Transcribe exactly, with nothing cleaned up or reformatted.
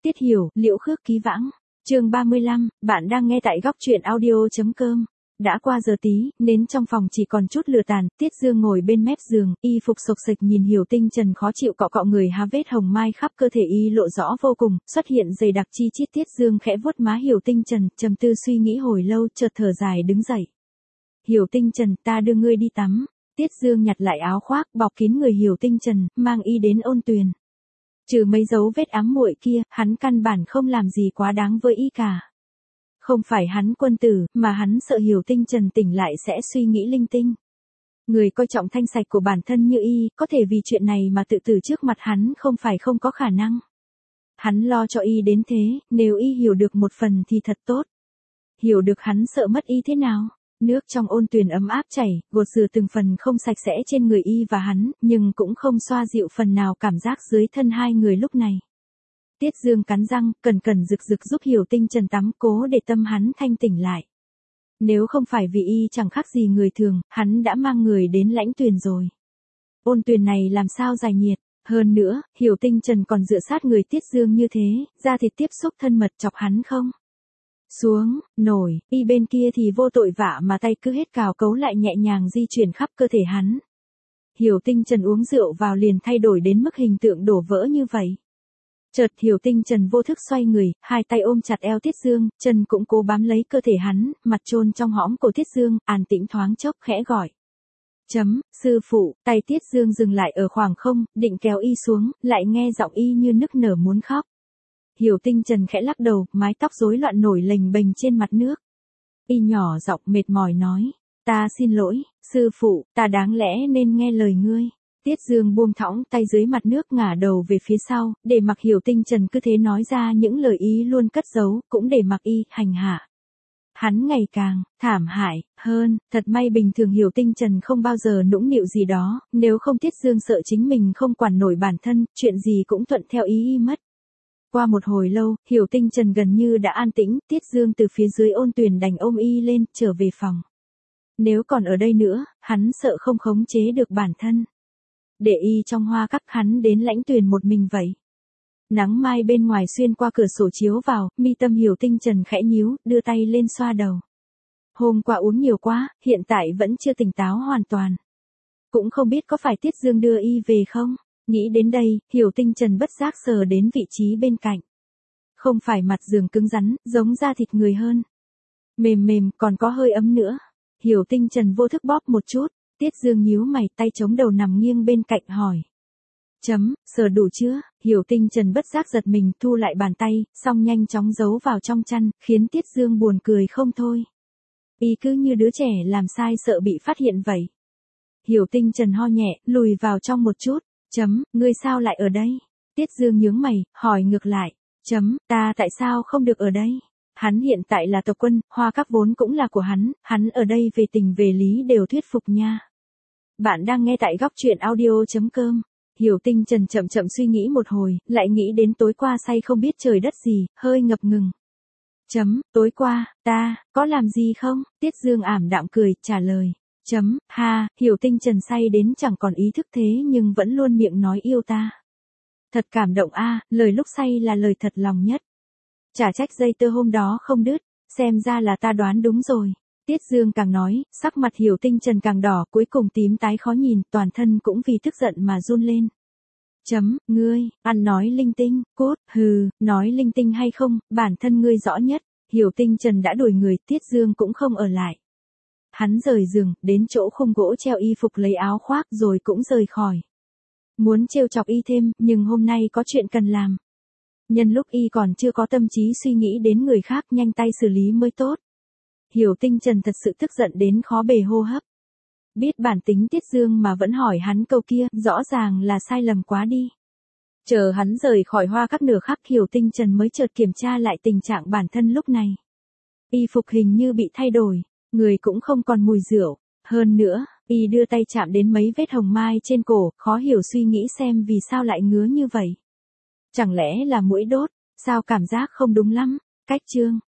Tiết Hiểu, Liễu Khước Ký Vãng. Chương ba mươi lăm, bạn đang nghe tại góc truyện audio.com. Đã qua giờ tí, nến trong phòng chỉ còn chút lửa tàn, Tiết Dương ngồi bên mép giường, y phục sộc sịch nhìn Hiểu Tinh Trần khó chịu cọ cọ người há vết hồng mai khắp cơ thể y lộ rõ vô cùng, xuất hiện dày đặc chi chít. Tiết Dương khẽ vuốt má Hiểu Tinh Trần, trầm tư suy nghĩ hồi lâu, chợt thở dài đứng dậy. Hiểu Tinh Trần, ta đưa ngươi đi tắm. Tiết Dương nhặt lại áo khoác, bọc kín người Hiểu Tinh Trần, mang y đến ôn tuyền. Trừ mấy dấu vết ám muội kia, hắn căn bản không làm gì quá đáng với y cả. Không phải hắn quân tử, mà hắn sợ Hiểu Tinh Trần tỉnh lại sẽ suy nghĩ linh tinh. Người coi trọng thanh sạch của bản thân như y, có thể vì chuyện này mà tự tử trước mặt hắn không phải không có khả năng. Hắn lo cho y đến thế, nếu y hiểu được một phần thì thật tốt. Hiểu được hắn sợ mất y thế nào? Nước trong ôn tuyền ấm áp chảy, gột rửa từng phần không sạch sẽ trên người y và hắn, nhưng cũng không xoa dịu phần nào cảm giác dưới thân hai người lúc này. Tiết Dương cắn răng, cẩn cẩn rực rực giúp Hiểu Tinh Trần tắm cố để tâm hắn thanh tỉnh lại. Nếu không phải vì y chẳng khác gì người thường, hắn đã mang người đến lãnh tuyền rồi. Ôn tuyền này làm sao giải nhiệt, hơn nữa, Hiểu Tinh Trần còn dựa sát người Tiết Dương như thế, da thịt tiếp xúc thân mật chọc hắn không? Xuống, nổi, y bên kia thì vô tội vạ mà tay cứ hết cào cấu lại nhẹ nhàng di chuyển khắp cơ thể hắn. Hiểu Tinh Trần uống rượu vào liền thay đổi đến mức hình tượng đổ vỡ như vậy. Chợt Hiểu Tinh Trần vô thức xoay người, hai tay ôm chặt eo Tiết Dương, chân cũng cố bám lấy cơ thể hắn, mặt chôn trong hõm cổ Tiết Dương, an tĩnh thoáng chốc khẽ gọi. Chấm, sư phụ, tay Tiết Dương dừng lại ở khoảng không, định kéo y xuống, lại nghe giọng y như nức nở muốn khóc. Hiểu Tinh Trần khẽ lắc đầu, mái tóc rối loạn nổi lềnh bềnh trên mặt nước. Y nhỏ giọng mệt mỏi nói, ta xin lỗi, sư phụ, ta đáng lẽ nên nghe lời ngươi. Tiết Dương buông thõng tay dưới mặt nước ngả đầu về phía sau, để mặc Hiểu Tinh Trần cứ thế nói ra những lời ý luôn cất giấu, cũng để mặc y hành hạ. Hắn ngày càng thảm hại hơn, thật may bình thường Hiểu Tinh Trần không bao giờ nũng nịu gì đó, nếu không Tiết Dương sợ chính mình không quản nổi bản thân, chuyện gì cũng thuận theo ý y mất. Qua một hồi lâu, Hiểu Tinh Trần gần như đã an tĩnh, Tiết Dương từ phía dưới ôn tuyền đành ôm y lên, trở về phòng. Nếu còn ở đây nữa, hắn sợ không khống chế được bản thân. Để y trong hoa các hắn đến lãnh tuyền một mình vậy. Nắng mai bên ngoài xuyên qua cửa sổ chiếu vào, mi tâm Hiểu Tinh Trần khẽ nhíu, đưa tay lên xoa đầu. Hôm qua uống nhiều quá, hiện tại vẫn chưa tỉnh táo hoàn toàn. Cũng không biết có phải Tiết Dương đưa y về không? Nghĩ đến đây, Hiểu Tinh Trần bất giác sờ đến vị trí bên cạnh. Không phải mặt giường cứng rắn, giống da thịt người hơn. Mềm mềm, còn có hơi ấm nữa. Hiểu Tinh Trần vô thức bóp một chút, Tiết Dương nhíu mày, tay chống đầu nằm nghiêng bên cạnh hỏi. Chấm, sờ đủ chưa? Hiểu Tinh Trần bất giác giật mình, thu lại bàn tay, xong nhanh chóng giấu vào trong chăn, khiến Tiết Dương buồn cười không thôi. Y cứ như đứa trẻ làm sai sợ bị phát hiện vậy. Hiểu Tinh Trần ho nhẹ, lùi vào trong một chút. Chấm, ngươi sao lại ở đây? Tiết Dương nhướng mày, hỏi ngược lại. Chấm, ta tại sao không được ở đây? Hắn hiện tại là tộc quân, hoa các vốn cũng là của hắn, hắn ở đây về tình về lý đều thuyết phục nha. Bạn đang nghe tại góc truyện audio.com. Hiểu Tinh Trần chậm chậm suy nghĩ một hồi, lại nghĩ đến tối qua say không biết trời đất gì, hơi ngập ngừng. Chấm, tối qua, ta, có làm gì không? Tiết Dương ảm đạm cười, trả lời. Chấm, ha, Hiểu Tinh Trần say đến chẳng còn ý thức thế nhưng vẫn luôn miệng nói yêu ta. Thật cảm động a, lời lúc say là lời thật lòng nhất. Chả trách dây tơ hôm đó không đứt, xem ra là ta đoán đúng rồi. Tiết Dương càng nói, sắc mặt Hiểu Tinh Trần càng đỏ, cuối cùng tím tái khó nhìn, toàn thân cũng vì tức giận mà run lên. Chấm, ngươi, ăn nói linh tinh, cốt, hừ, nói linh tinh hay không, bản thân ngươi rõ nhất. Hiểu Tinh Trần đã đuổi người, Tiết Dương cũng không ở lại. Hắn rời giường, đến chỗ khung gỗ treo y phục lấy áo khoác rồi cũng rời khỏi. Muốn trêu chọc y thêm, nhưng hôm nay có chuyện cần làm. Nhân lúc y còn chưa có tâm trí suy nghĩ đến người khác, nhanh tay xử lý mới tốt. Hiểu Tinh Trần thật sự tức giận đến khó bề hô hấp. Biết bản tính Tiết Dương mà vẫn hỏi hắn câu kia, rõ ràng là sai lầm quá đi. Chờ hắn rời khỏi hoa các nửa khắc, Hiểu Tinh Trần mới chợt kiểm tra lại tình trạng bản thân lúc này. Y phục hình như bị thay đổi. Người cũng không còn mùi rượu. Hơn nữa, y đưa tay chạm đến mấy vết hồng mai trên cổ, khó hiểu suy nghĩ xem vì sao lại ngứa như vậy. Chẳng lẽ là muỗi đốt, sao cảm giác không đúng lắm? Cách chương.